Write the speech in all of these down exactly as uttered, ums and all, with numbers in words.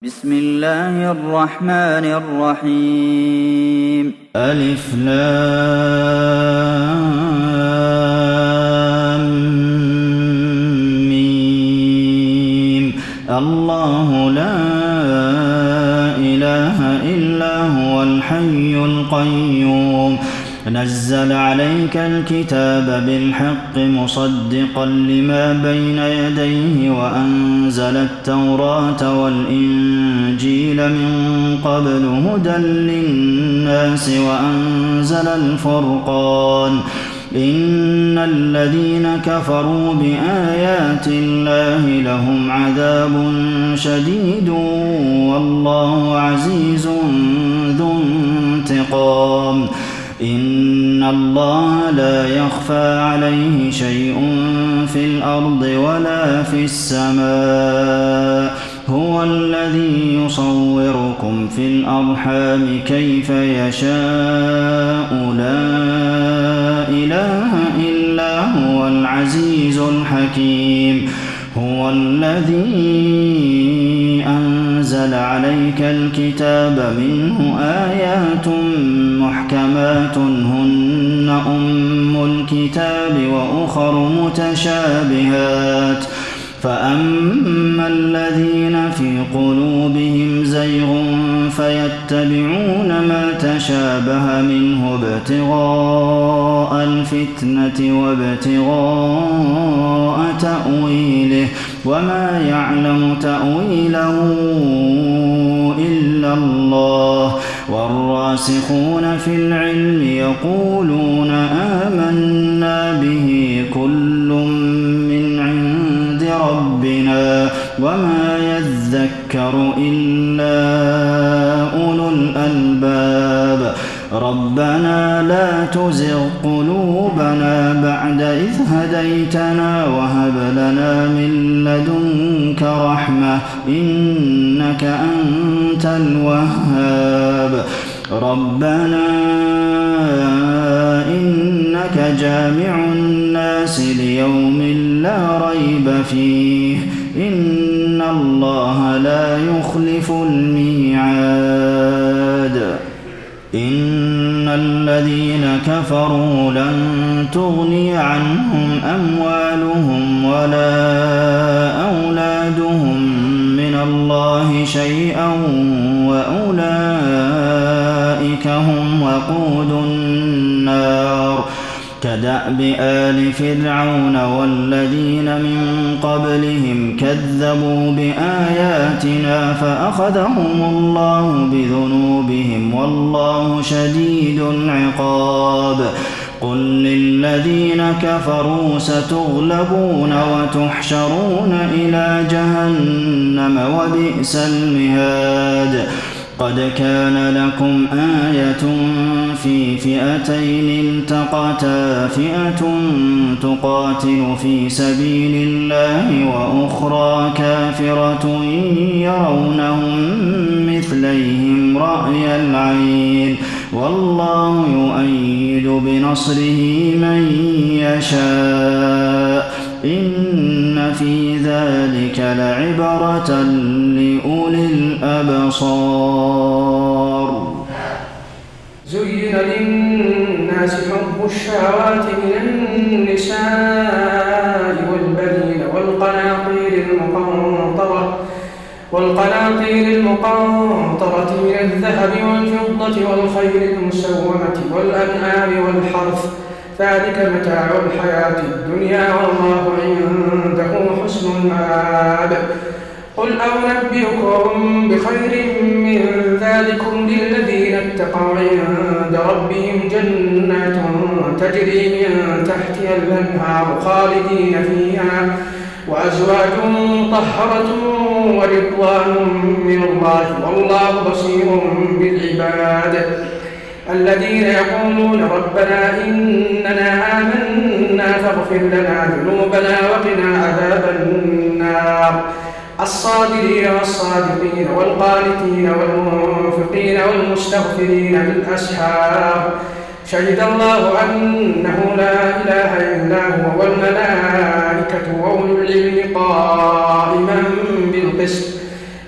بسم الله الرحمن الرحيم ألف لام ميم الله لا إله إلا هو الحي القيوم نزل عليك الكتاب بالحق مصدقا لما بين يديه وأنزل التوراة والإنجيل من قبل هدى للناس وأنزل الفرقان إن الذين كفروا بآيات الله لهم عذاب شديد والله عزيز ذو انتقام إن الله لا يخفى عليه شيء في الأرض ولا في السماء هو الذي يصوركم في الأرحام كيف يشاء لا إله إلا هو العزيز الحكيم هو الذي أنزل عليك الكتاب منه آيات محكمات هن أم الكتاب وأخر متشابهات فأما الذين في قلوبهم زيغ فيتبعون ما تشابه منه ابتغاء الفتنة وابتغاء تأويله وما يعلم تأويله إلا الله والراسخون في العلم يقولون آمنا به كل من عند ربنا وما يذكر إلا أولو الألباب ربنا لا تزغ قلوبنا بعد إذ هديتنا وهب لنا من لدنك رحمة إنك أنت الوهاب ربنا إنك جامع الناس ليوم لا ريب فيه إن الله لا يخلف الميعاد إن الذين كفروا لن تغني عنهم أموالهم ولا أولادهم من الله شيئا وأولئك هم وقود النار كدأب آل فرعون والذين من قبلهم كذبوا بآياتنا فأخذهم الله بذنوبهم والله شديد العقاب قل للذين كفروا ستغلبون وتحشرون إلى جهنم وبئس المهاد قد كان لكم آية في فئتين التقتا فئة تقاتل في سبيل الله وأخرى كافرة يرونهم مثليهم رأي العين والله يؤيد بنصره من يشاء إن في ذلك لعبرة لأولي الأبصار زين للناس حب الشهوات من النساء والبنين والقناطير المقنطرة والقناطير المقنطرة من الذهب والفضة والخيل المسومة والأنعام والحرث ذلك متاع الحياة الدنيا والله عنده حسن المآب قل أنبئكم بخير من ذلكم للذين اتقوا عند ربهم جنات تجري من تحتها الأنهار خالدين فيها وأزواج مطهرة ورضوان من الله والله بصير بالعباد الذين يقولون ربنا إننا آمنا فاغفر لنا ذنوبنا وقنا عذاب النار الصابرين والصادقين والقانتين والمنفقين والمستغفرين بالأسحار شهد الله أنه لا إله إلا هو والملائكة وأولو العلم قائما بالقسط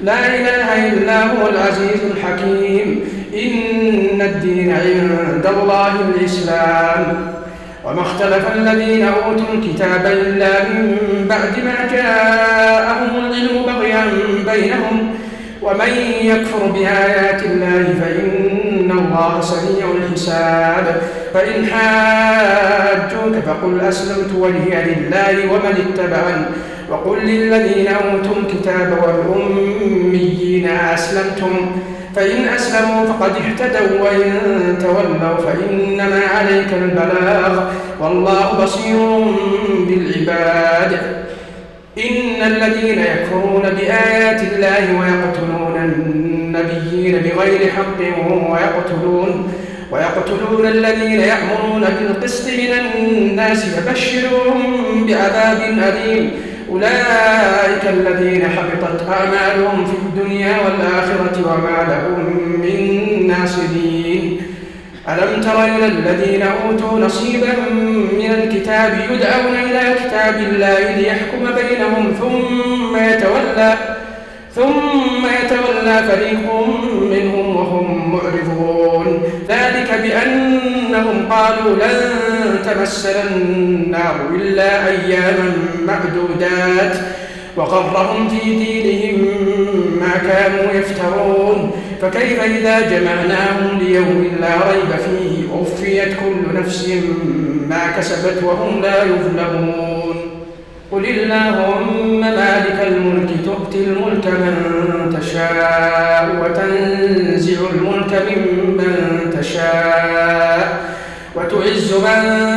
لا إله إلا هو العزيز الحكيم. إن الدين عند الله الإسلام. وما اختلف الذين أوتوا الكتاب إلا من بعد ما جاءهم العلم بغيا بينهم، ومن يكفر بآيات الله فإن الله سريع الحساب. فإن حاجوك فقل أسلمت وجهي لله ومن اتبعني، وقل للذين أوتوا الكتاب والأميين أسلمتم، فإن أسلموا فقد اهتدوا، وإن تولوا فإنما عليك البلاغ، والله بصير بالعباد. إن الذين يكفرون بآيات الله ويقتلون النبيين بغير حق ويقتلون ويقتلون الذين يأمرون بالقسط من الناس فبشرهم بعذاب أليم. أولئك الذين حبطت أعمالهم في الدنيا والآخرة وما لهم من ناصرين. ألم تر إلى الذين أوتوا نصيبا من الكتاب يدعون إلى كتاب الله ليحكم بينهم ثم يتولى ثم يتولى فريق منهم وهم معرضون. ذلك بأنهم قالوا لن تمسنا النار إلا أياما معدودات، وغرهم في دينهم ما كانوا يفترون. فكيف إذا جمعناهم ليوم لا ريب فيه ووفيت كل نفس ما كسبت وهم لا يظلمون. قل اللهم مالك الملك تؤتي الملك من تشاء وتنزع الملك ممن تشاء وتعز من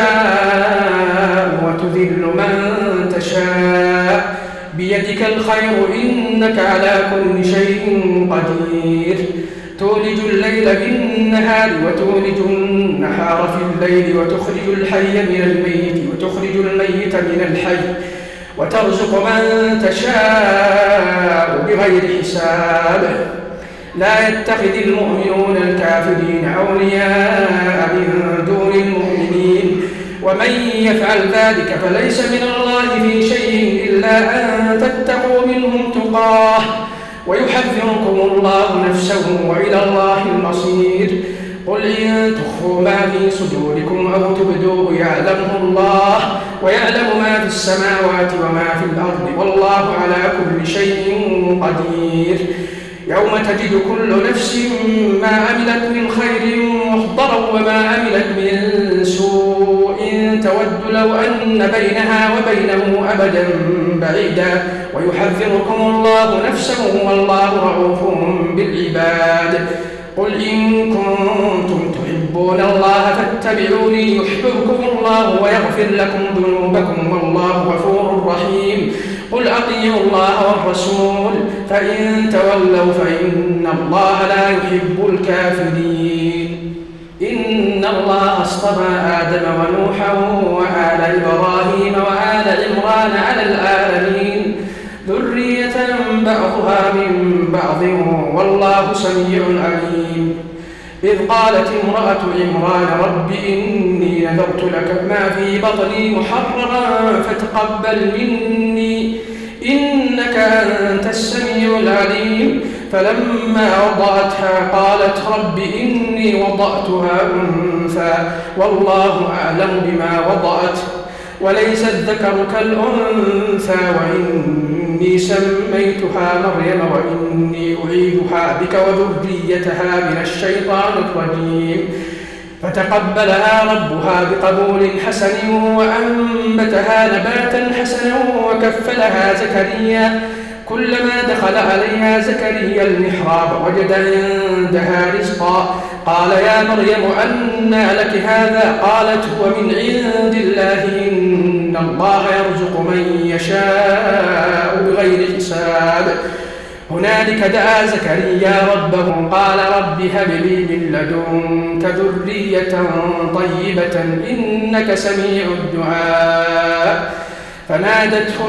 تشاء وتذل من تشاء، بيدك الخير إنك على كل شيء قدير. تولج الليل في النهار وتولج النهار في الليل، وتخرج الحي من الميت وتخرج الميت من الحي، وترزق من تشاء بغير حساب. لا يتخذ المؤمنون الكافرين أولياء من دون المؤمنين، ومن يفعل ذلك فليس من الله في شيء إلا أن تتقوا منهم تقاه، ويحذركم الله نفسه وإلى الله المصير. قل إن تخفوا ما في صدوركم أو تبدوه يعلمه الله، ويعلم ما في السماوات وما في الأرض، والله على كل شيء قدير. يوم تجد كل نفس ما عملت من خير محضرا وما عملت من سوء تود لو أن بينها وبينه أبدا بعيدا، ويحذركم الله نفسه والله رؤوف بالعباد. قل إن كنتم تحبون الله فاتبعوني يحببكم الله ويغفر لكم ذنوبكم والله غفور رحيم. قل أطيعوا الله والرسول فإن تولوا فإن الله لا يحب الكافرين. إن الله اصطفى آدم ونوحا وآل إبراهيم وآل عمران على العالمين، ذرية بعضها من بعض والله سميع عليم. إذ قالت امرأة عمران رب إني نذرت لك ما في بطني محررا فتقبل مني إنك أنت السميع العليم. فلما وضعتها قالت رب إني وضعتها أنثى والله أعلم بما وضعت وليس الذكر كالأنثى وإني سميتها مريم وإني أعيدها بك وذريتها من الشيطان الرجيم. فتقبلها ربها بقبول حسن وأنبتها نباتا حسنا وكفلها زكريا. كلما دخل عليها زكريا المحراب وجد عندها رزقا قال يا مريم أنى لك هذا؟ قالت هو من عند الله إن الله يرزق من يشاء بغير حساب. هنالك دعا زكريا ربه قال رب هب لي من لدنك ذرية طيبة إنك سميع الدعاء. فنادته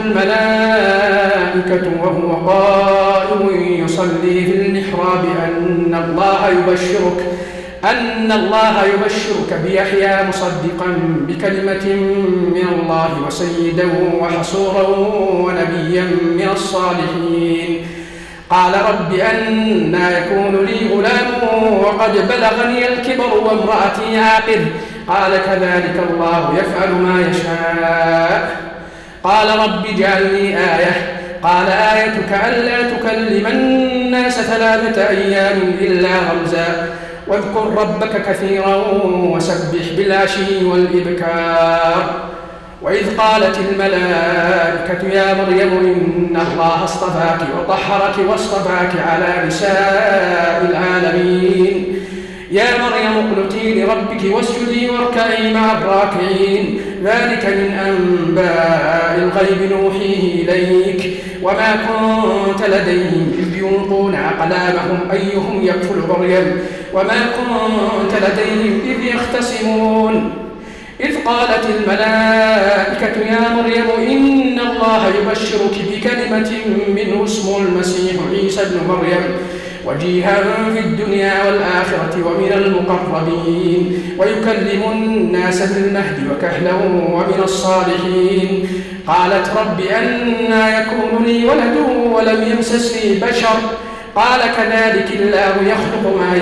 الملائكة وهو قائم يصلي في المحراب أن الله يبشرك أن الله يبشرك بيحيى مصدقا بكلمة من الله وسيدا وحصورا ونبيا من الصالحين. قال رب أنى يكون لي غلام وقد بلغني الكبر وامرأتي عاقر قال كذلك الله يفعل ما يشاء قال رب اجعل لي آية قال آيتك ألا تكلم الناس ثلاثة أيام إلا رمزا واذكر ربك كثيرا وسبح بالعشي والإبكار وإذ قالت الملائكة يا مريم إن الله اصطفاك وطهرك واصطفاك على نساء العالمين يا مريم اقنتي لربك واسجدي واركعي مع الراكعين ذلك من أنباء الغيب نوحيه إليك وما كنت لديهم إذ يلقون أقلامهم أيهم يكفل مريم وما كنت لديهم إذ يختصمون إذ قالت الملائكة يا مريم إن الله يبشرك بكلمة منه اسمه المسيح عيسى ابن مريم وجيها في الدنيا والآخرة ومن المقربين ويكلم الناس في المهد وكهلا ومن الصالحين قالت رب أنى يكون لي ولد ولم يمسسني بشر قال كذلك الله يخلق ما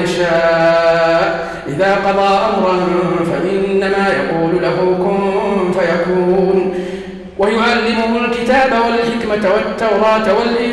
يشاء إذا قضى أمرا فإنما يقول له كن فيكون ويعلمه الكتاب والحكمة والتوراة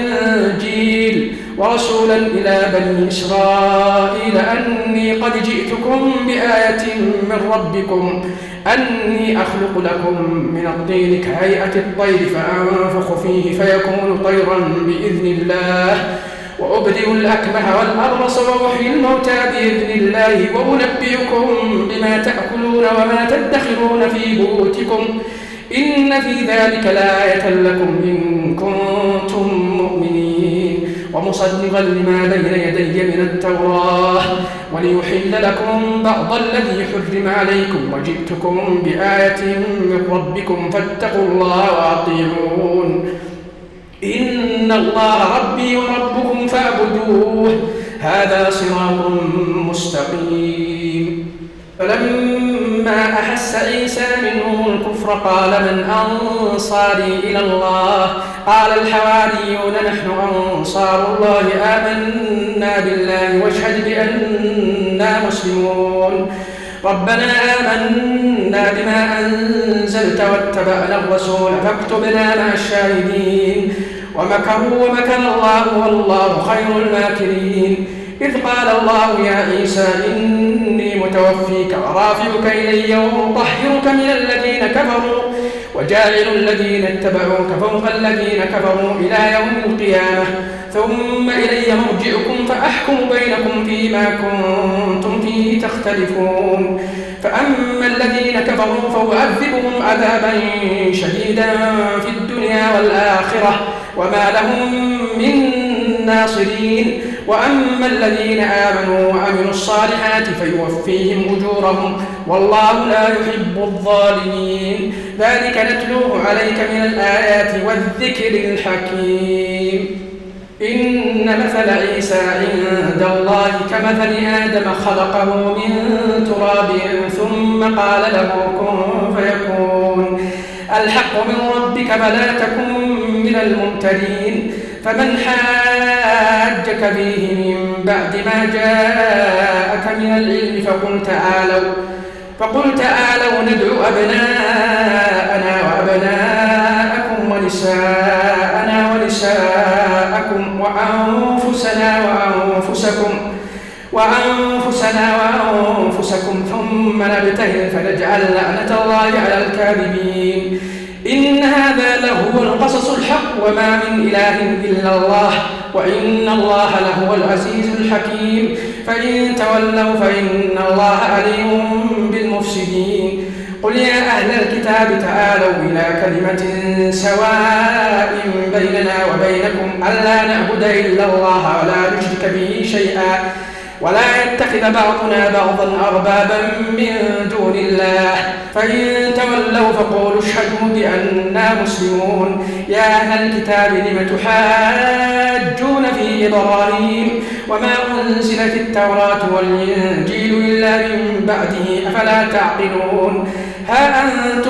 والإنجيل ورسولا إلى بني إسرائيل أني قد جئتكم بآية من ربكم أني أخلق لكم من الطين كهيئة الطير فأنفخ فيه فيكون طيرا بإذن الله وأبدئ الأكمه والأبرص وأحيي الموتى بإذن الله وأنبئكم بما تأكلون وما تدخرون في بيوتكم إن في ذلك لآية لكم إن كنتم مؤمنين ومصدقا لما بين يدي من التوراة وليحل لكم بعض الذي حرم عليكم وجئتكم بآية من ربكم فاتقوا الله وأطيعون إن الله ربي وربكم فاعبدوه هذا صراط مستقيم فلما أحس عيسى منهم الكفر قال من أنصاري إلى الله قال الحواريون نحن أنصار الله آمنا بالله واشهد بأننا مسلمون ربنا آمنا بما أنزلت واتبعنا الرسول فاكتبنا مع الشاهدين ومكروا ومكر الله والله خير الماكرين إذ قال الله يا عيسى إني متوفيك ورافعك إلي ومطهرك من الذين كفروا وجاعل الذين اتبعوك فوق الذين كفروا إلى يوم القيامة ثم إلي مرجعكم فأحكم بينكم فيما كنتم فيه تختلفون فأما الذين كفروا فأعذبهم عذابا شديدا في الدنيا والآخرة وما لهم من ناصرين وأما الذين آمنوا وعملوا الصالحات فيوفيهم أجورهم والله لا يحب الظالمين ذلك نتلوه عليك من الآيات والذكر الحكيم إن مثل عيسى عند الله كمثل آدم خلقه من تراب ثم قال له كن فيكون الحق من ربك فلا تكن من الممترين فمن حاجك فيه من بعد ما جاءك من العلم فقل تعالوا فقل تعالوا ندعو أبناءنا وأبناءكم ونساءنا ونساءكم وأنفسنا وأنفسكم وأنفسنا وأنفسكم ثم نبتهل فنجعل لعنة الله على الكاذبين إن هذا لهو القصص الحق وما من إله إلا الله وإن الله لهو العزيز الحكيم فإن تولوا فإن الله عليم بالمفسدين قل يا أهل الكتاب تعالوا إلى كلمة سواء بيننا وبينكم ألا نعبد إلا الله ولا نشرك به شيئا ولا يتخذ بعضنا بعضا أربابا من دون الله فإن تولوا فقولوا اشهدوا بأننا مسلمون يا أهل الكتاب لم تحاجون في إبراهيم وما أنزلت التوراة والإنجيل إلا من بعده أفلا تعقلون ها أنتم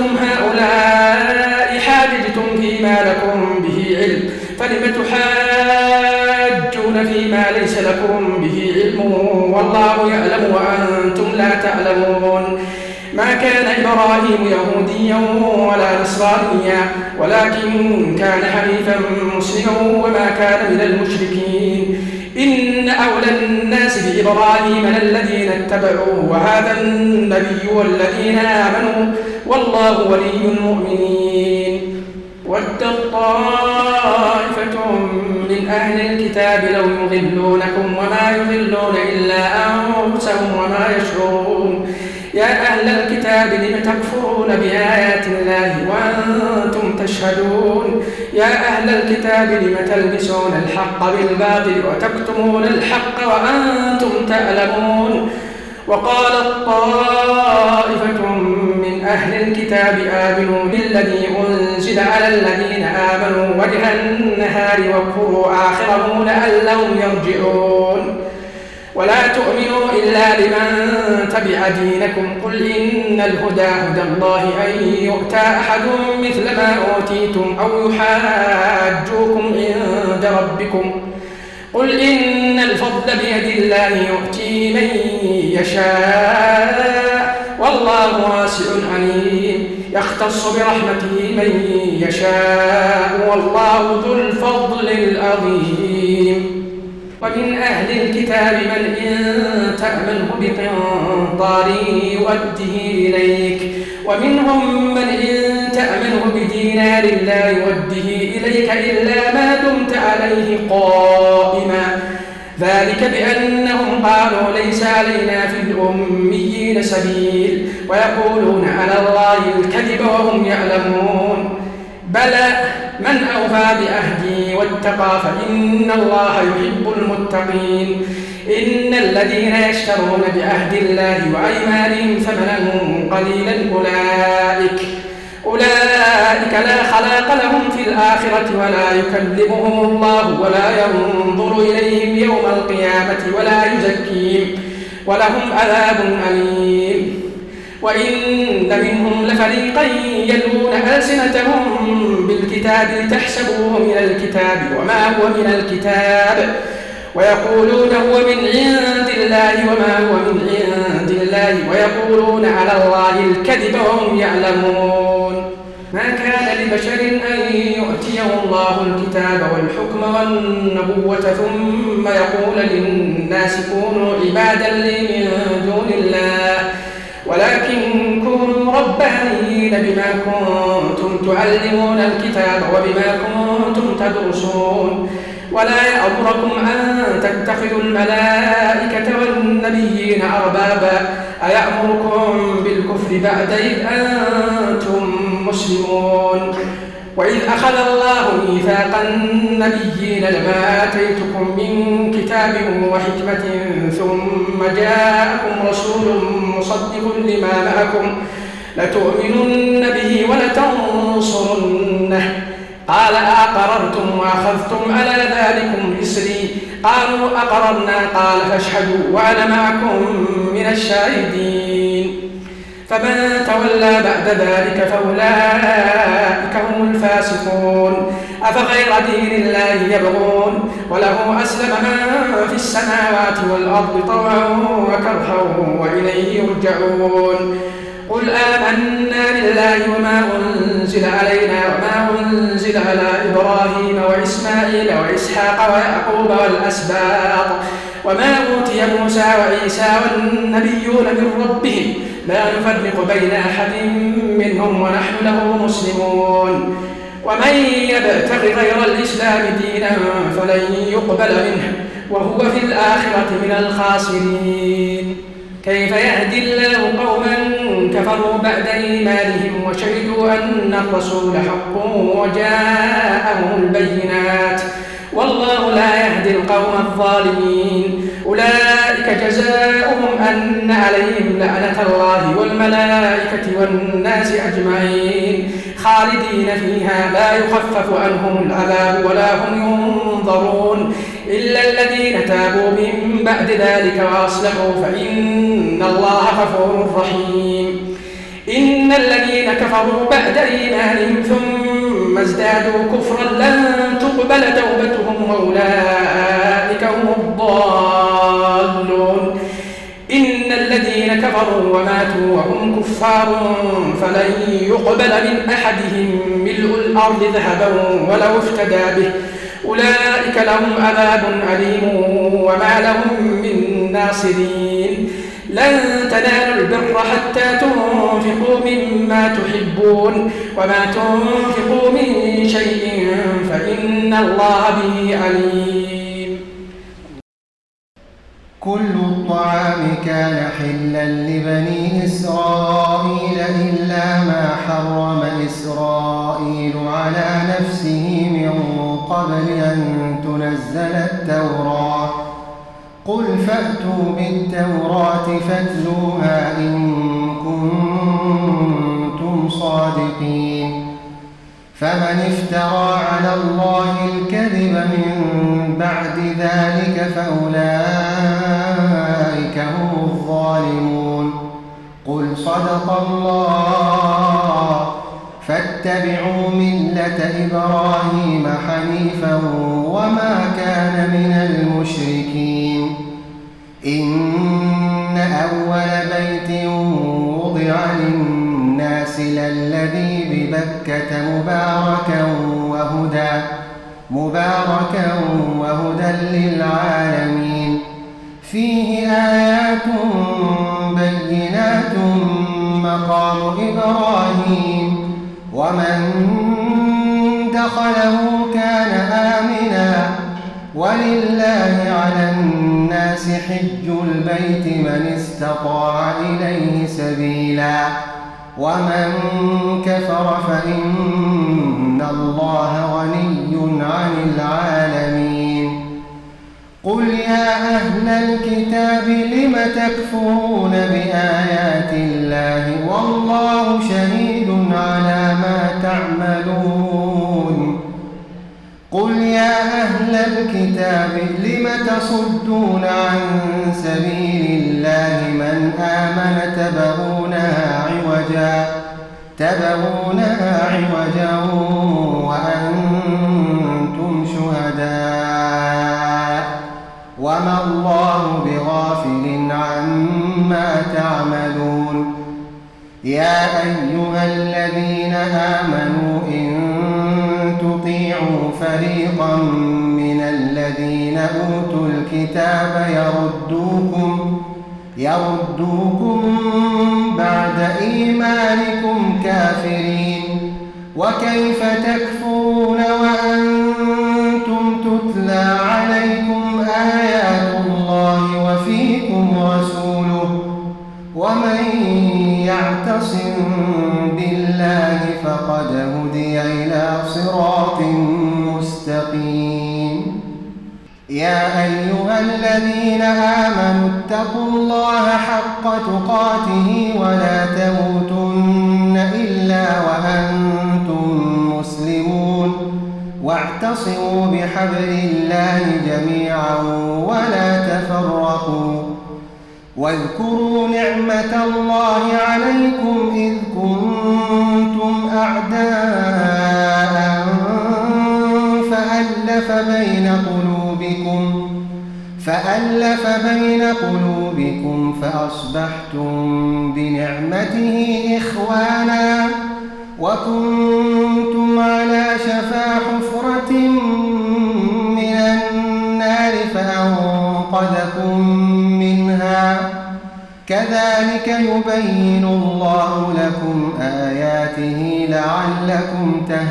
هؤلاء حاججتم فيما لكم به علم فلم تحاجون تجادلون فيما ليس لكم به علم والله يعلم وأنتم لا تعلمون. ما كان إبراهيم يهوديا ولا نصرانيا ولكن كان حنيفا مسلما وما كان من المشركين. إن أولى الناس بإبراهيم للذين اتبعوه وهذا النبي والذين آمنوا والله ولي المؤمنين. ود طائفة من أهل الكتاب لو يضلونكم وما يضلون إلا أنفسهم وما يشعرون. يا أهل الكتاب لم تكفرون بآيات الله وأنتم تشهدون. يا أهل الكتاب لم تلبسون الحق بالباطل وتكتمون الحق وأنتم تعلمون. وقالت طائفة من أهل الكتاب آمنوا بالذي أنزل على الذين آمنوا وجه النهار واكفروا آخره لعلهم يرجعون. ولا تؤمنوا إلا لمن تبع دينكم. قل إن الهدى هدى الله أن يؤتى أحد مثل ما أوتيتم أو يحاجوكم عند ربكم. قل إن الفضل بيد الله يؤتي من يشاء والله واسع عليم. يختص برحمته من يشاء والله ذو الفضل العظيم. ومن أهل الكتاب من إن تأمنه بقنطار يؤده إليك ومنهم من إن تأمنه بدينار لا يؤده إليك إلا ما دمت عليه قائما. ذلك بأنهم قالوا ليس علينا في الأميين سبيل ويقولون على الله الكذب وهم يعلمون. بلى من أوفى بعهده واتقى فإن الله يحب المتقين. إن الذين يشترون بعهد الله وأيمانهم ثمنا قليلا أولئك أولئك لا خلاق لهم في الآخرة ولا يكلمهم الله ولا ينظر إليهم يوم القيامة ولا يزكيهم ولهم عذاب أليم. وإن منهم لفريقا يلوون ألسنتهم بالكتاب لتحسبوه من الكتاب وما هو من الكتاب ويقولون هو من عند الله وما هو من عند الله ويقولون على الله الكذب وهم يعلمون. ما كان لبشر أن يؤتيه الله الكتاب والحكم والنبوة ثم يقول للناس كونوا عبادا لي من دون الله ولكن كونوا ربانيين بما كنتم تعلمون الكتاب وبما كنتم تدرسون. ولا يأمركم أن تتخذوا الملائكة والنبيين أربابا أيأمركم بالكفر بعد إذ أنتم مسلمون. وإذ أخذ الله ميثاق النبيين لما آتيتكم من كتاب وحكمة ثم جاءكم رسول مصدق لما معكم لتؤمنن به ولتنصرنه قال أقررتم وأخذتم على ذلكم إصري قالوا أقررنا قال فاشهدوا وأنا معكم من الشاهدين. فمن تولى بعد ذلك فأولئك هم الفاسقون. أفغير دين الله يبغون وله أسلم من في السماوات والأرض طوعا وكرها وإليه يرجعون. قل آمنا بالله وما أنزل علينا وما أنزل على إبراهيم وإسماعيل وإسحاق ويعقوب والأسباط وما أوتي موسى وعيسى والنبيون من ربهم لا نفرق بين أحد منهم ونحن له مسلمون. ومن يبتغ غير الإسلام دينا فلن يقبل منه وهو في الآخرة من الخاسرين. كيف يهدي الله قوما كفروا بعد إيمانهم وشهدوا أن الرسول حق وجاءهم البينات والله لا يهدي القوم الظالمين. أولئك جزاؤهم أن عليهم لعنة الله والملائكة والناس أجمعين خالدين فيها لا يخفف عنهم العذاب ولا هم ينظرون إلا الذين تابوا من بعد ذلك وأصلحوا فإن الله غفور رحيم. إن الذين كفروا بعد إيمانهم ثم ثم ازدادوا كفرا لن تقبل توبتهم وأولئك هم الضالون. إن الذين كفروا وماتوا وهم كفار فلن يقبل من أحدهم ملء الأرض ذهبا ولو افتدى به أولئك لهم عذاب أليم وما لهم من ناصرين. لن تنالوا البر حتى تنفقوا مما تحبون وما تنفقوا من شيء فإن الله به عليم. كل الطعام كان حلا لبني إسرائيل إلا ما حرم إسرائيل على نفسه من قبل أن تنزل التوراة. قل فأتوا بالتوراة فاتلوها إن كنتم صادقين. فمن افترى على الله الكذب من بعد ذلك فأولئك هم الظالمون. قل صدق الله فاتبعوا ملة إبراهيم حنيفا وما كان من المشركين. إن أول بيت وضع للناس للذي ببكة مباركا وهدى مباركا وهدى للعالمين. فيه آيات بينات مقام إبراهيم ومن دخله كان آمنا ولله على الناس حج البيت من استطاع إليه سبيلا ومن كفر فإن الله غني عن العالمين. قل يا أهل الكتاب لم تكفرون بآيات الله والله شهيد على ما تعملون. قل يا أهل الكتاب لم تصدون عن سبيل الله من آمن تبغونها عوجا تبغونها عوجا وأنتم شهداء وما الله بغافل عما تعملون. يا أيها الذين آمنوا إن تطيعوا فريقا من الذين أوتوا الكتاب يردوكم يردوكم بعد إيمانكم كافرين. وكيف تكفرون وأنتم تتلى عليكم آيات الله وفيكم رسوله ومن يعتصم بالله فقد هدي إلى صراط مستقيم. يا أيها الذين آمنوا اتقوا الله حق تقاته ولا تموتن إلا وأنتم مسلمون واعتصموا بحبل الله جميعا ولا تفرقوا. واذكروا نعمة الله عليكم إذ كنتم أعداء فألف بين قلوبكم فألف بين قلوبكم فأصبحتم بنعمته إخوانا وكنتم على شفا حفرة من النار فأنقذكم منها. كذلك يبين الله لكم آياته لعلكم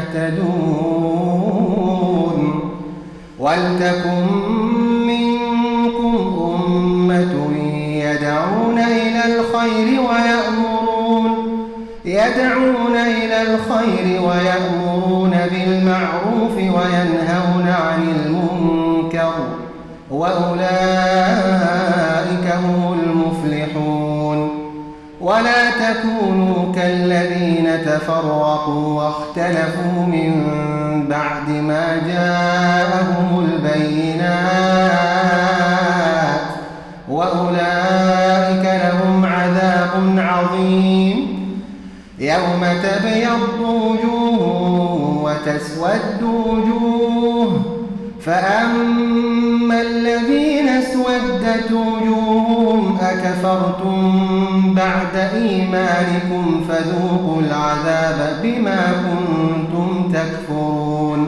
تهتدون. ولتكن منكم أمة يدعون إلى الخير ويأمرون يدعون إلى الخير ويأمرون بالمعروف وينهون عن المنكر وأولئك هم المفلحون. ولا تكونوا كالذين تفرقوا واختلفوا من بعد ما جاءهم البينات وأولئك لهم عذاب عظيم. يوم تبيض وجوه وتسود تسود وجوه فأما الذين اسودت وجوههم أكفرتم بعد إيمانكم فذوقوا العذاب بما كنتم تكفرون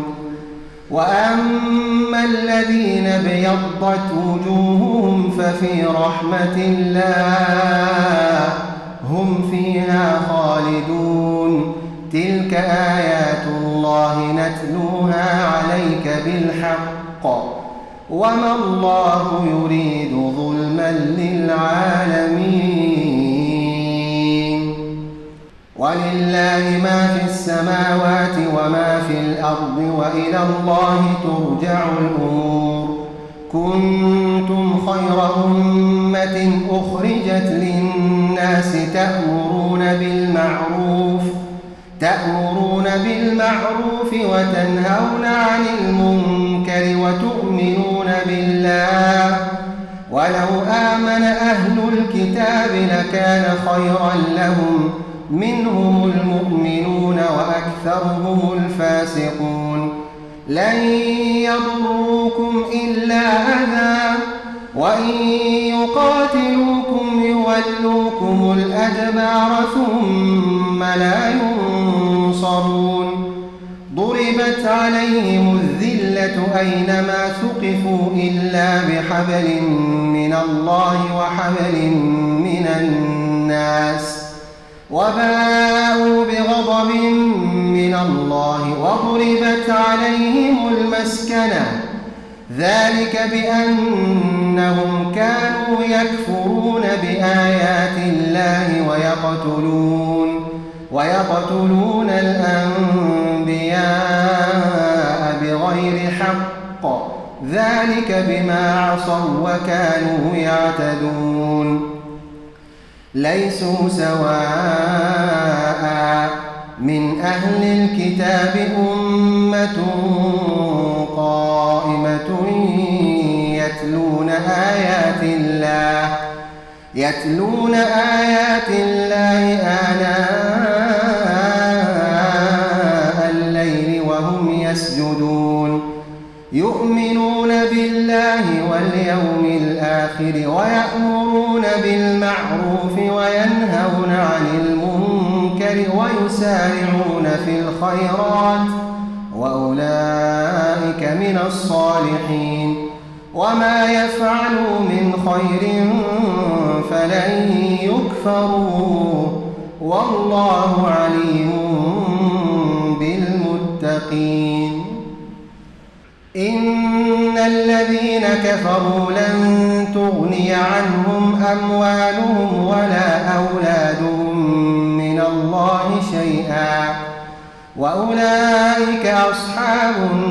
وأما الذين ابيضت وجوههم ففي رحمة الله هم فيها خالدون تلك آيات الله نتلوها عليك بالحق وما الله يريد ظلما للعالمين ولله ما في السماوات وما في الأرض وإلى الله ترجع الأمور كنتم خير أمة أخرجت للناس تأمرون بالمعروف تأمرون بالمعروف وتنهون عن المنكر وتؤمنون بالله ولو آمن أهل الكتاب لكان خيرا لهم منهم المؤمنون وأكثرهم الفاسقون لن يضروكم إلا أذى وإن يقاتلوكم يولوكم الأدبار ثم لا ينصرون ضربت عليهم الذلة أينما ثقفوا إلا بحبل من الله وحبل من الناس وباءوا بغضب من الله وضربت عليهم المسكنة ذلك بأنهم كانوا يكفرون بآيات الله ويقتلون ويقتلون الأنبياء بغير حق ذلك بما عصوا وكانوا يعتدون ليسوا سواء من أهل الكتاب أمة قائمة يتلون آيات الله يتلون آيات الله آناء الليل وهم يسجدون يؤمنون بالله واليوم الآخر ويأمرون بالمعروف وينهون عن المنكر ويسارعون في الخيرات وأولئك من الصالحين وما يفعلوا من خير فلن يكفروا والله عليم بالمتقين إن الذين كفروا لن تغني عنهم أموالهم ولا أولادهم من الله شيئا وأولئك أصحاب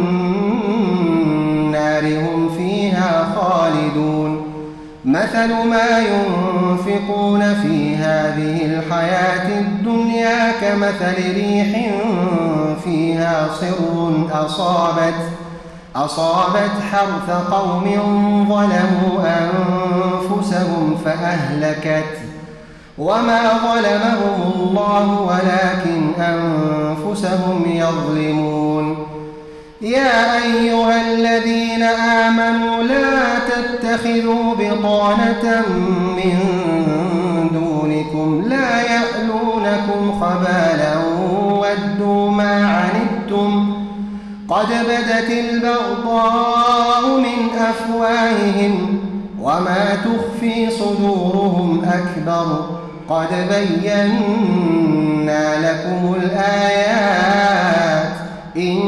النار هم فيها خالدون مثل ما ينفقون في هذه الحياة الدنيا كمثل ريح فيها صر أصابت أصابت حرث قوم ظلموا أنفسهم فأهلكت وما ظلمهم الله ولكن أنفسهم يظلمون يا أيها الذين آمنوا لا تتخذوا بطانة من دونكم لا يألونكم خبالا ودوا ما عنتم قد بدت البغضاء من أفواههم وما تخفي صدورهم أكبر قد بينا لكم الآيات إن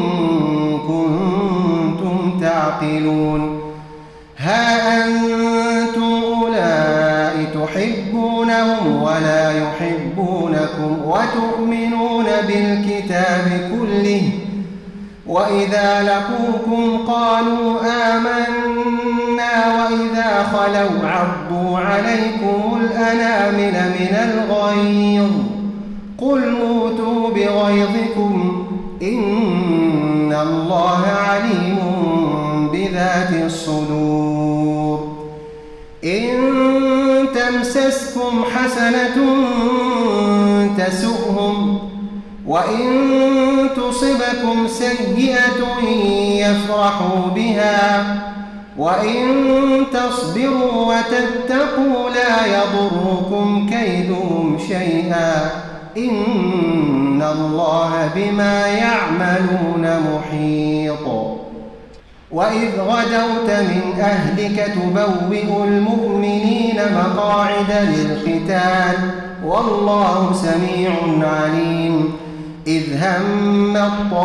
كنتم تعقلون ها أنتم أولئك تحبونهم ولا يحبونكم وتؤمنون بالكتاب كله وإذا لقوكم قالوا آمنا وإذا خلوا عضوا عليكم الأنامل من الغيظ قل موتوا بغيظكم إن الله عليم بذات الصدور إن تمسسكم حسنة تسؤهم وإن تصبكم سيئة يفرحوا بها وإن تصبروا وتتقوا لا يضركم كيدهم شيئا إن الله بما يعملون محيط. وإذ غدوت من أهلك تبوئ المؤمنين مقاعد للقتال والله سميع عليم. إذ هم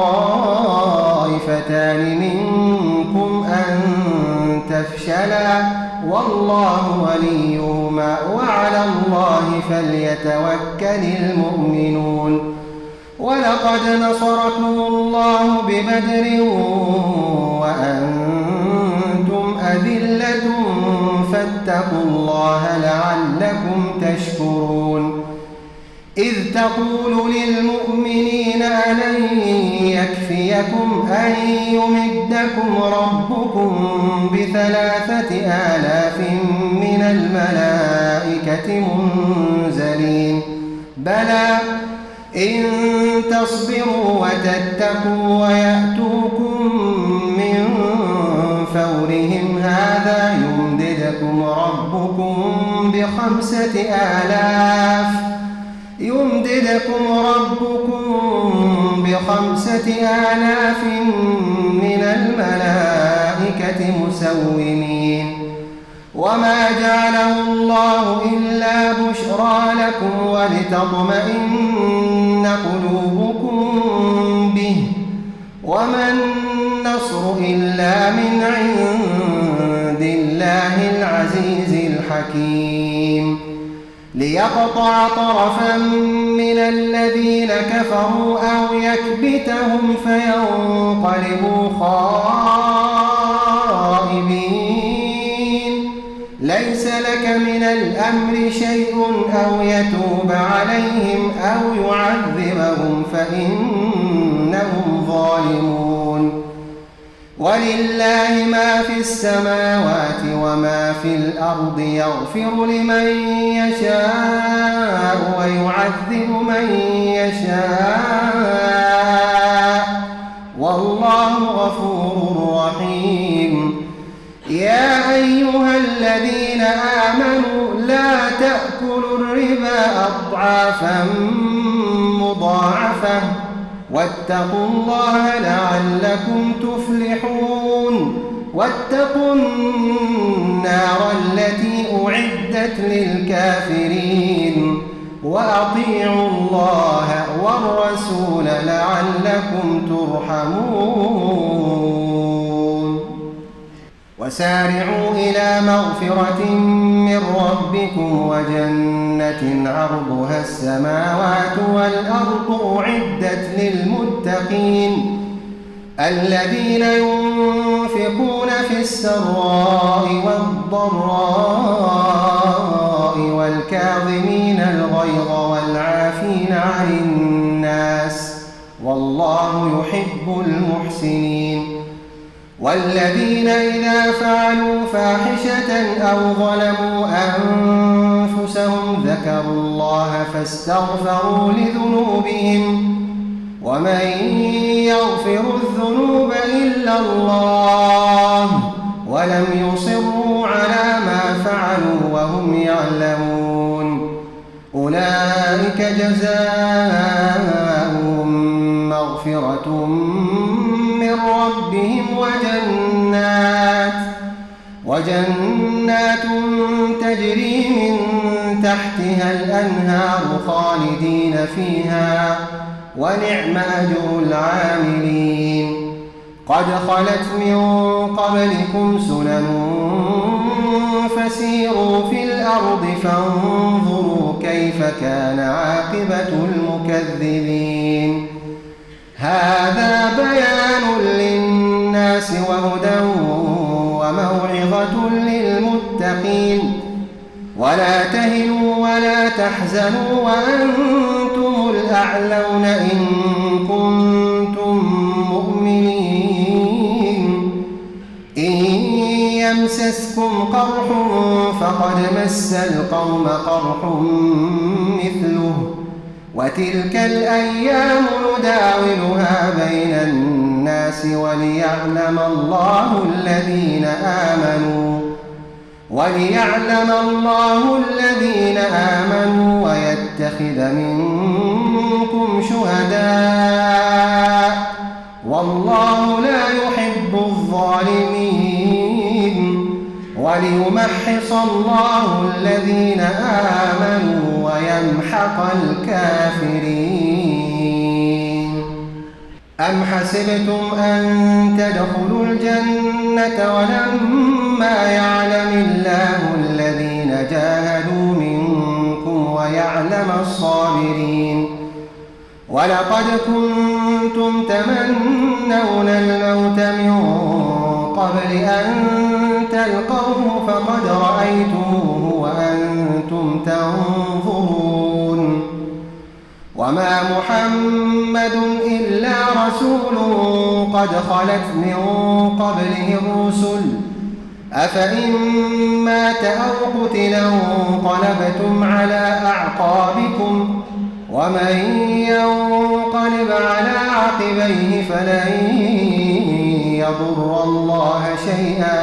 الطائفتان منكم أن تفشلا والله وليهما وعلى الله فليتوكل المؤمنون. ولقد نصركم الله ببدر وأنتم أذلة فاتقوا الله لعلكم تشكرون. إذ تقول للمؤمنين ألن يكفيكم أن يمدكم ربكم بثلاثة آلاف من الملائكة منزلين بلى إن تصبروا وتتقوا ويأتوكم من فورهم هذا يمددكم ربكم بخمسة آلاف يمددكم ربكم بخمسة آلاف من الملائكة مسومين. وما جعله الله إلا بشرى لكم ولتطمئن قلوبكم به وما النصر إلا من عند الله العزيز الحكيم. ليقطع طرفا من الذين كفروا أو يكبتهم فينقلبوا خائبين. ليس لك من الأمر شيء أو يتوب عليهم أو يعذبهم فإنهم ظالمون. ولله ما في السماوات وما في الأرض يغفر لمن يشاء ويعذب من يشاء والله غفور رحيم. يا أيها الذين آمنوا لا تأكلوا الربا أضعافا مضاعفة واتقوا الله لعلكم تفلحون. واتقوا النار التي أعدت للكافرين وأطيعوا الله والرسول لعلكم ترحمون. وسارعوا إلى مغفرة من ربكم وجنة عرضها السماوات والأرض أعدت للمتقين الذين ينفقون في السراء والضراء والكاظمين الغيظ والعافين عن الناس والله يحب المحسنين. والذين إذا فعلوا فاحشة أو ظلموا أنفسهم ذكروا الله فاستغفروا لذنوبهم ومن يغفر الذنوب إلا الله ولم يصروا على ما فعلوا وهم يعلمون أولئك جزاؤهم مغفرة من ربهم وجنات وجنات تجري من تحتها الأنهار خالدين فيها ونعم أجر العاملين. قد خلت من قبلكم سنن فسيروا في الأرض فانظروا كيف كان عاقبة المكذبين. هذا بيان للناس وهدى وموعظة للمتقين. ولا تهنوا ولا تحزنوا وأنتم الأعلون إن كنتم مؤمنين. إن يمسسكم قرح فقد مس القوم قرح مثله وتلك الأيام نداولها بين الناس وليعلم الله الذين آمنوا وليعلم الله الذين آمنوا ويتخذ منكم شهداء والله لا يحب الظالمين وليمحص الله الذين آمنوا ويمحق الكافرين. أم حسبتم أن تدخلوا الجنة ولما يعلم الله الذين جاهدوا منكم ويعلم الصابرين ولقد كنتم تمنون الموت من قبل أن تلقوه فقد رأيتموه وأنتم تنظرون وما محمد إلا رسول قد خلت من قبله الرسل أفإن مات أو قتل انقلبتم على أعقابكم ومن ينقلب على عقبيه فلن يضر الله شيئا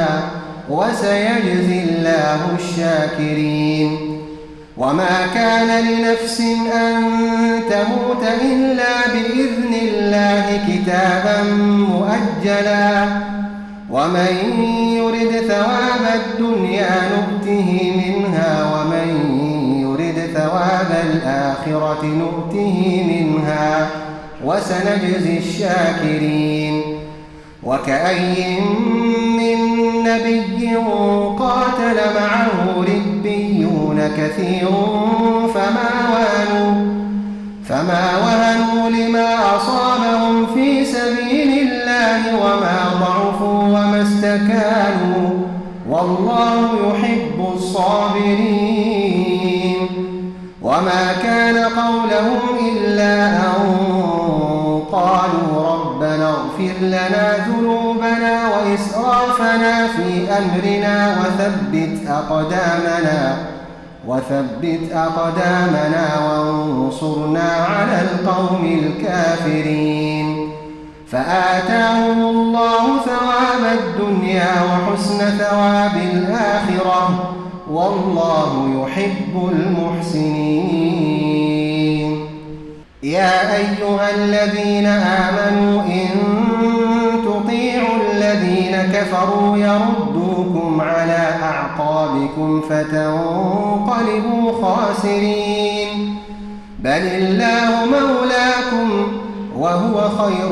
وسيجزي الله الشاكرين. وما كان لنفس أن تموت إلا بإذن الله كتابا مؤجلا ومن يرد ثواب الدنيا نؤته منها ومن يرد ثواب الآخرة نؤته منها وسنجزي الشاكرين. وكأي من نبي قاتل معه ربيون كثير فما وهنوا فما وهنوا لما أصابهم في سبيل الله وما ضعفوا وما استكانوا والله يحب الصابرين. وما كان قولهم إلا أن قالوا ربنا اغفر لنا ذنوبنا وإسرافنا في أمرنا وثبت أقدامنا وثبت أقدامنا وانصرنا على القوم الكافرين. فآتاهم الله ثواب الدنيا وحسن ثواب الآخرة والله يحب المحسنين. يا أيها الذين آمنوا إن تطيعوا الذين كفروا يردوكم على أعقابكم فتنقلبوا خاسرين بل الله مولاكم وهو خير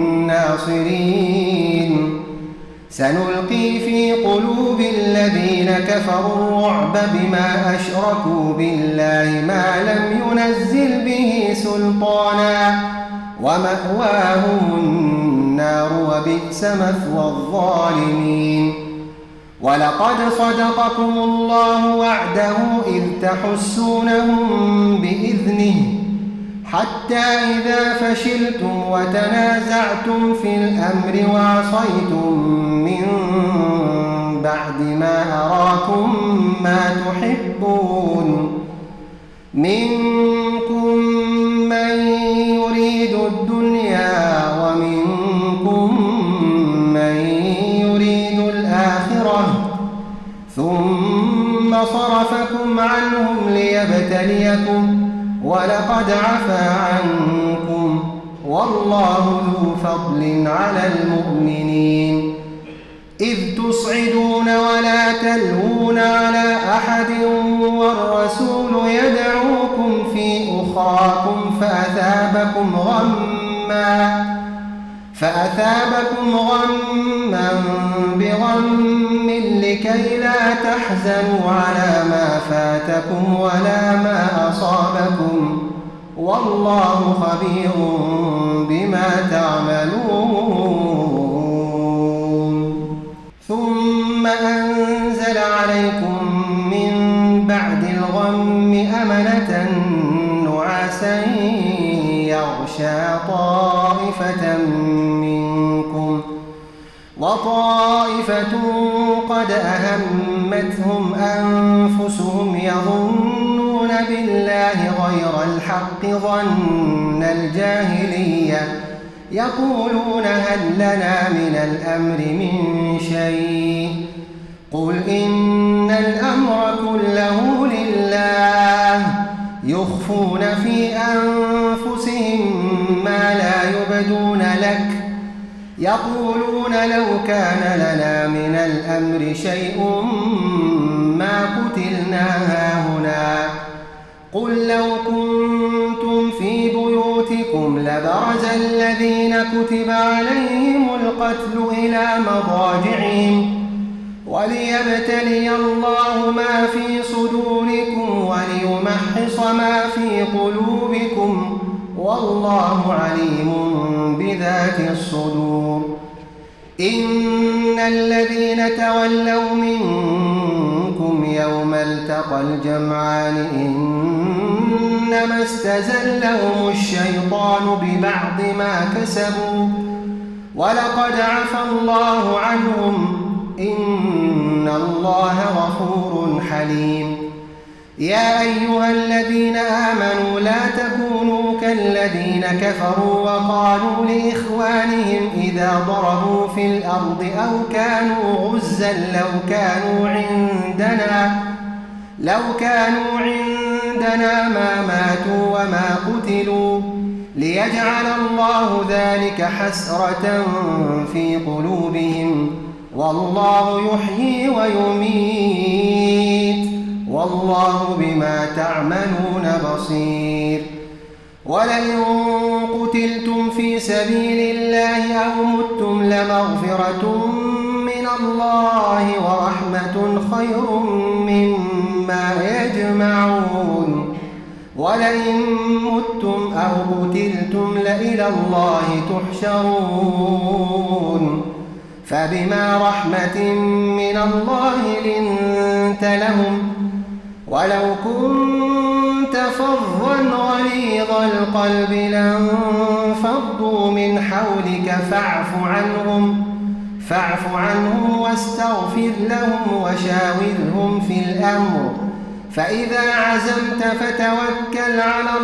الناصرين. سنلقي في قلوب الذين كفروا الرعب بما أشركوا بالله ما لم ينزل به سلطانا ومأواهم النار وبئس مثوى الظالمين. ولقد صدقكم الله وعده إذ تحسونهم بإذنه حتى إذا فشلتم وتنازعتم في الأمر وعصيتم من بعد ما أراكم ما تحبون منكم من يريد الدنيا ومنكم من يريد الآخرة ثم صرفكم عنهم ليبتليكم ولقد عفا عنكم والله ذو فضل على المؤمنين. إذ تصعدون ولا تلوون على أحد والرسول يدعوكم في أخراكم فأثابكم غما فأثابكم غما بغم لكي لا تحزنوا على ما فاتكم ولا ما أصابكم والله خبير بما تعملون. ثم أنزل عليكم من بعد الغم أمنة نعاسا يغشى طائفة منكم وطائفة قد أهمتهم أنفسهم يظنون بالله غير الحق ظن الجاهلية يقولون هل لنا من الأمر من شيء قل إن الأمر كله لله يخفون في أنفسهم ما لا يبدون لك يقولون لو كان لنا من الأمر شيء ما قتلنا هاهنا قل لو كنتم في بيوتكم لبرز الذين كتب عليهم القتل إلى مضاجعهم وليبتلي الله ما في صدوركم وليمحص ما في قلوبكم والله عليم بذات الصدور إن الذين تولوا منكم يوم التقى الجمعان إنما استزلهم الشيطان ببعض ما كسبوا ولقد عفى الله عنهم إن الله غفور حليم يا أيها الذين آمنوا لا تكونوا كالذين كفروا وقالوا لإخوانهم إذا ضربوا في الأرض أو كانوا غزا لو كانوا عندنا لو كانوا عندنا ما ماتوا وما قتلوا ليجعل الله ذلك حسرة في قلوبهم والله يحيي ويميت والله بما تعملون بصير ولئن قتلتم في سبيل الله أو متم لمغفرة من الله ورحمة خير مما يجمعون ولئن متم أو قتلتم لإلى الله تحشرون فبما رحمة من الله لنت لهم ولو كنت فظا غليظ القلب لانفضوا من حولك فاعف عنهم فاعف عنهم واستغفر لهم وشاورهم في الأمر فإذا عزمت فتوكل على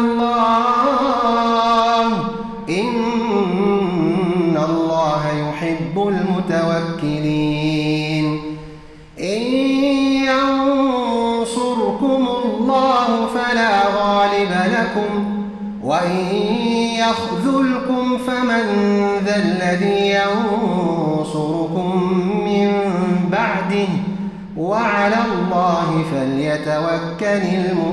الله إن الله يحب المتوكلين إن ينصركم الله فلا غالب لكم وإن يخذلكم فمن ذا الذي ينصركم من بعده وعلى الله فليتوكل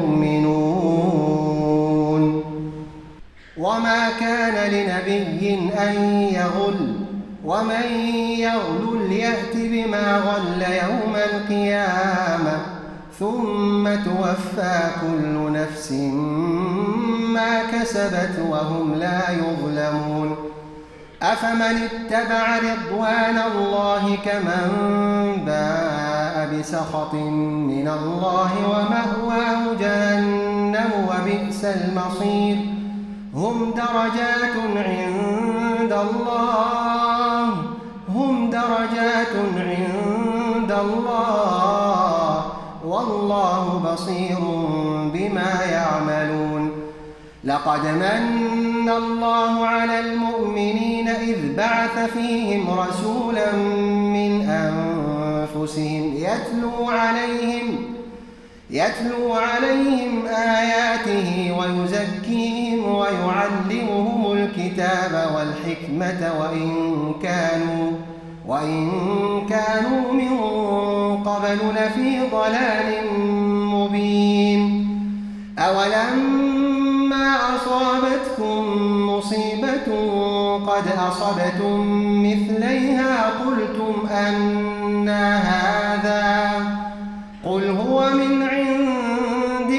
المؤمنون وما كان لنبي أن يغل ومن يغل يأت بما غل يوم القيامة ثم توفى كل نفس ما كسبت وهم لا يظلمون أفمن اتبع رضوان الله كمن باء بسخط من الله ومأواه جهنم وبئس المصير هم درجات عند الله هم درجات عند الله والله بصير بما يعملون لقد من الله على المؤمنين إذ بعث فيهم رسولا من أنفسهم يتلو عليهم يتلو عليهم آياته ويزكيهم ويعلمهم الكتاب والحكمة وإن كانوا وإن كانوا من قبل لفي ضلال مبين أولما أصابتكم مصيبة قد أصبتم مثليها قلتم أنى هذا قل هو من عند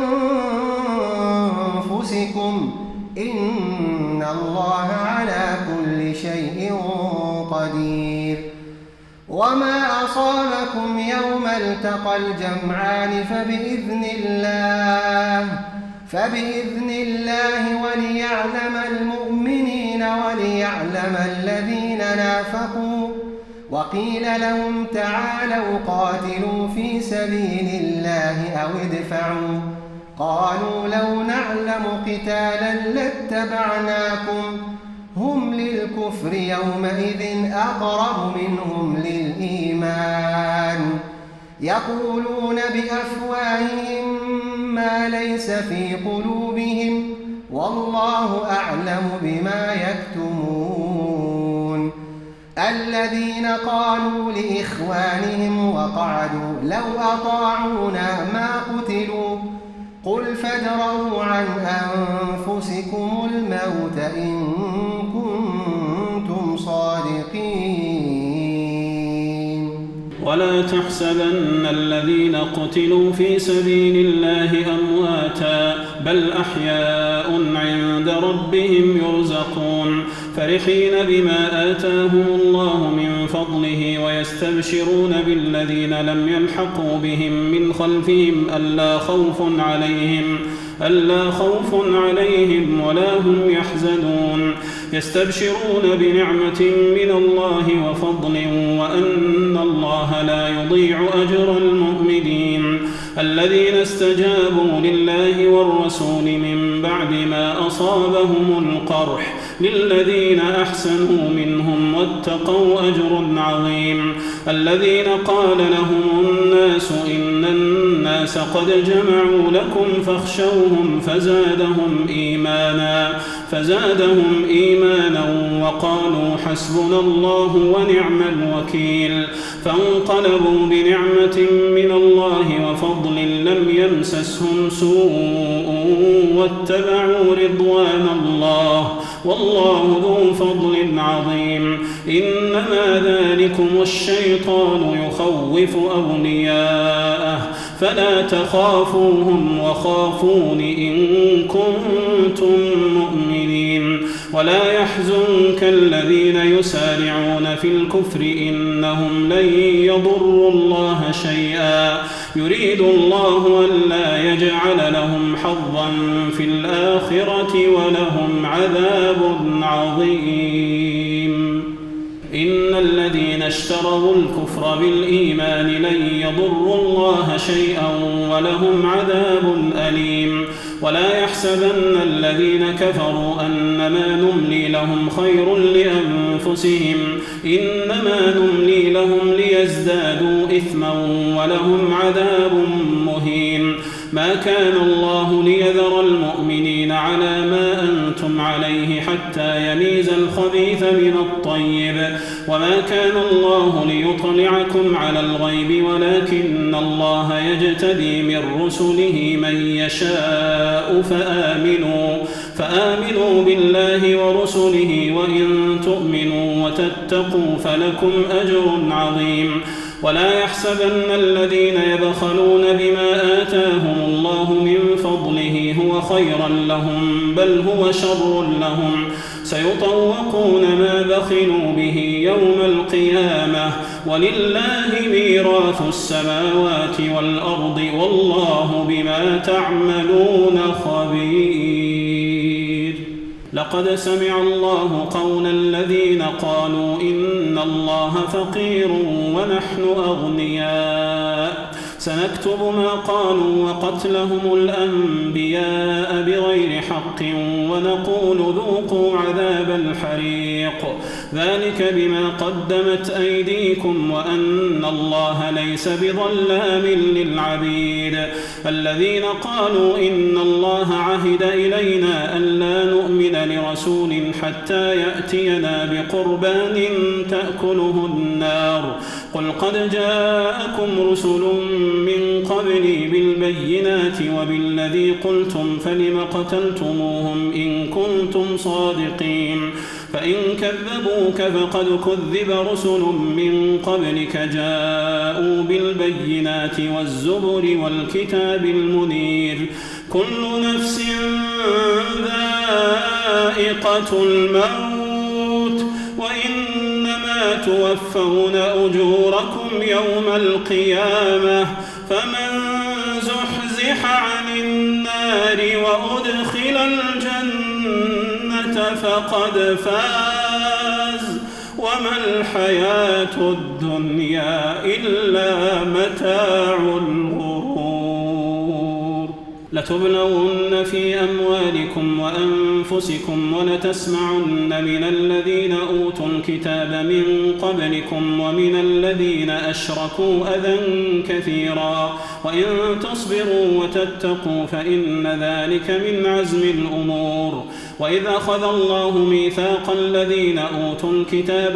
أنفسكم إن الله على كل شيء قدير وما أصابكم يوم التقى الجمعان فبإذن الله فبإذن الله وليعلم المؤمنين وليعلم الذين نافقوا وقيل لهم تعالوا قاتلوا في سبيل الله أو ادفعوا قالوا لو نعلم قتالا لاتبعناكم هم للكفر يومئذ أقرب منهم للإيمان يقولون بأفواههم ما ليس في قلوبهم والله أعلم بما يكتمون الذين قالوا لإخوانهم وقعدوا لو أطاعونا ما قتلوا قل فادرءوا عن أنفسكم الموت إن كنتم صادقين ولا تحسبن الذين قتلوا في سبيل الله أمواتا بل أحياء عند ربهم يرزقون فرحين بما آتاهم الله من فضله ويستبشرون بالذين لم يلحقوا بهم من خلفهم ألا خوف عليهم ألا خوف عليهم ولا هم يحزنون يستبشرون بنعمة من الله وفضل وأن الله لا يضيع أجر المؤمنين الذين استجابوا لله والرسول من بعد ما أصابهم القرح للذين أحسنوا منهم واتقوا أجر عظيم الذين قال لهم الناس إن الناس قد جمعوا لكم فاخشوهم فزادهم إيمانا فزادهم إيمانا وقالوا حسبنا الله ونعم الوكيل فانقلبوا بنعمة من الله وفضل لم يمسسهم سوء واتبعوا رضوان الله والله ذو فضل عظيم إنما ذلكم الشيطان يخوف أولياءه فلا تخافوهم وخافون إن كنتم مؤمنين ولا يحزنك الذين يسارعون في الكفر إنهم لن يضروا الله شيئا يريد الله ألا يجعل لهم حظا في الآخرة ولهم عذاب عظيم إن الذين اشتروا الكفر بالإيمان لن يضروا الله شيئا ولهم عذاب أليم ولا يحسبن الذين كفروا أنما نملي لهم خير لأنفسهم إنما نملي لهم ليزدادوا إثما ولهم عذاب مهين ما كان الله ليذر المؤمنين على ما أنتم عليه حتى يميز الخبيث من الطيب وما كان الله ليطلعكم على الغيب ولكن الله يجتبي من رسله من يشاء فآمنوا فآمنوا بالله ورسله وإن تؤمنوا وتتقوا فلكم أجر عظيم ولا يحسبن الذين يبخلون بما آتاهم الله من فضله هو خيرا لهم بل هو شر لهم سيطوقون ما بخلوا به يوم القيامة ولله ميراث السماوات والأرض والله بما تعملون خبير لقد سمع الله قول الذين قالوا إن الله فقير ونحن أغنياء سنكتب ما قالوا وقتلهم الأنبياء بغير حق ونقول ذوقوا عذاب الحريق ذلك بما قدمت أيديكم وأن الله ليس بظلام للعبيد الذين قالوا إن الله عهد إلينا ألا نؤمن لرسول حتى يأتينا بقربان تأكله النار قل قد جاءكم رسل من قبلي بالبينات وبالذي قلتم فلم قتلتموهم إن كنتم صادقين فإن كذبوك فقد كذب رسل من قبلك جاءوا بالبينات والزبر والكتاب المنير كل نفس ذائقة الموت وإنما توفون أجوركم يوم القيامة فمن زحزح عن النار وأدخل الجنة فقد فاز وما الحياة الدنيا إلا متاع الغرور لتبلون في أموالكم وأنفسكم ولتسمعن من الذين أوتوا الكتاب من قبلكم ومن الذين أشركوا أذى كثيرا وإن تصبروا وتتقوا فإن ذلك من عزم الأمور. وإذ أخذ الله ميثاق الذين أوتوا الكتاب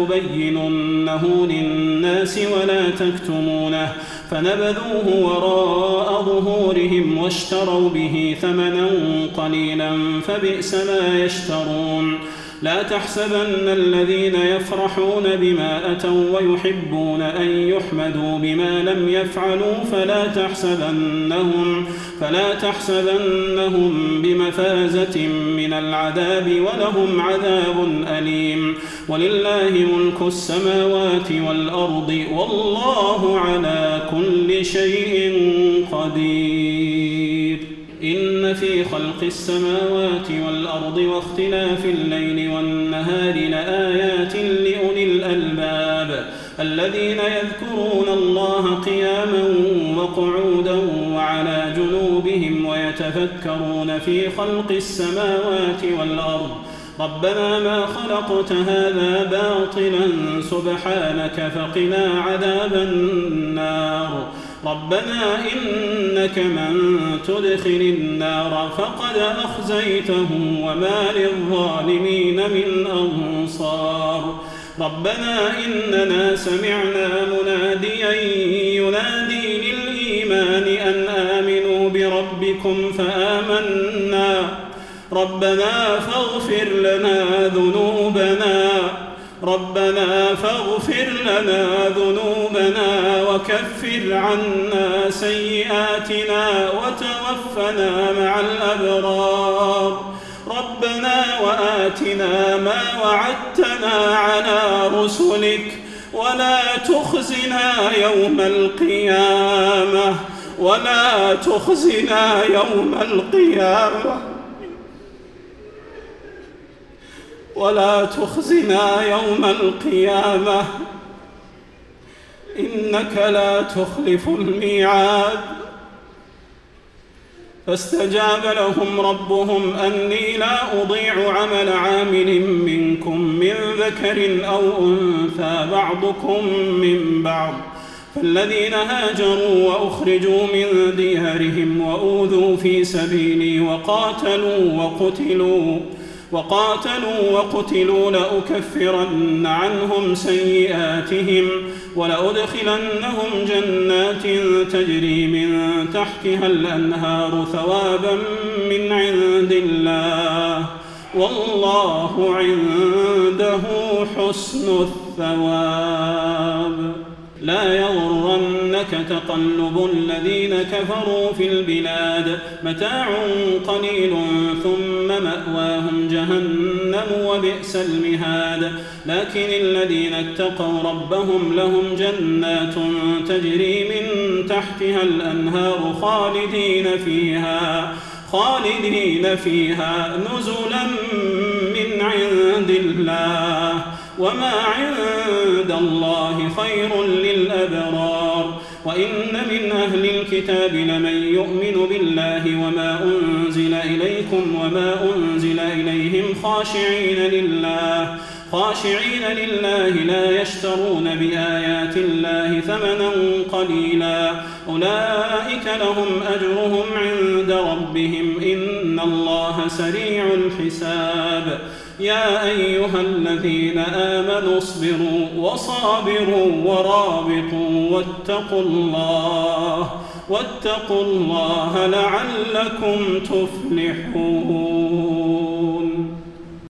لتبيننه للناس ولا تكتمونه فنبذوه وراء ظهورهم واشتروا به ثمنا قليلا فبئس ما يشترون. لا تحسبن الذين يفرحون بما أتوا ويحبون أن يحمدوا بما لم يفعلوا فلا تحسبنهم, فلا تحسبنهم بمفازة من العذاب ولهم عذاب أليم. ولله ملك السماوات والأرض والله على كل شيء قدير. إن في خلق السماوات والأرض واختلاف الليل والنهار لآيات لأولي الألباب الذين يذكرون الله قياما وقعودا وعلى جنوبهم ويتفكرون في خلق السماوات والأرض ربنا ما خلقت هذا باطلا سبحانك فقنا عذاب النار. ربنا إنك من تدخل النار فقد أخزيته وما للظالمين من أنصار. ربنا إننا سمعنا مناديا ينادي للإيمان أن آمنوا بربكم فآمنا ربنا فاغفر لنا ذنوبنا ربنا فاغفر لنا ذنوبنا وكفر عنا سيئاتنا وتوفنا مع الأبرار. ربنا وآتنا ما وعدتنا على رسلك ولا تخزنا يوم القيامة ولا تخزنا يوم القيامة ولا تخزنا يوم القيامة إنك لا تخلف الميعاد. فاستجاب لهم ربهم أني لا أضيع عمل عامل منكم من ذكر أو أنثى بعضكم من بعض فالذين هاجروا وأخرجوا من ديارهم وأوذوا في سبيلي وقاتلوا وقتلوا وقاتلوا وقتلوا لأكفرن عنهم سيئاتهم ولأدخلنهم جنات تجري من تحتها الأنهار ثوابا من عند الله والله عنده حسن الثواب. لا يغرنك تقلب الذين كفروا في البلاد متاع قليل ثم مأواهم جهنم وبئس المهاد. لكن الذين اتقوا ربهم لهم جنات تجري من تحتها الأنهار خالدين فيها خالدين فيها نزلا من عند الله وما عند الله خير للأبرار. وإن من أهل الكتاب لمن يؤمن بالله وما أنزل إليكم وما أنزل إليهم خاشعين لله خاشعين لله لا يشترون بآيات الله ثمنا قليلا أولئك لهم أجرهم عند ربهم إن الله سريع الحساب. يا أيها الذين آمنوا اصبروا وصابروا ورابطوا واتقوا الله واتقوا الله لعلكم تفلحون.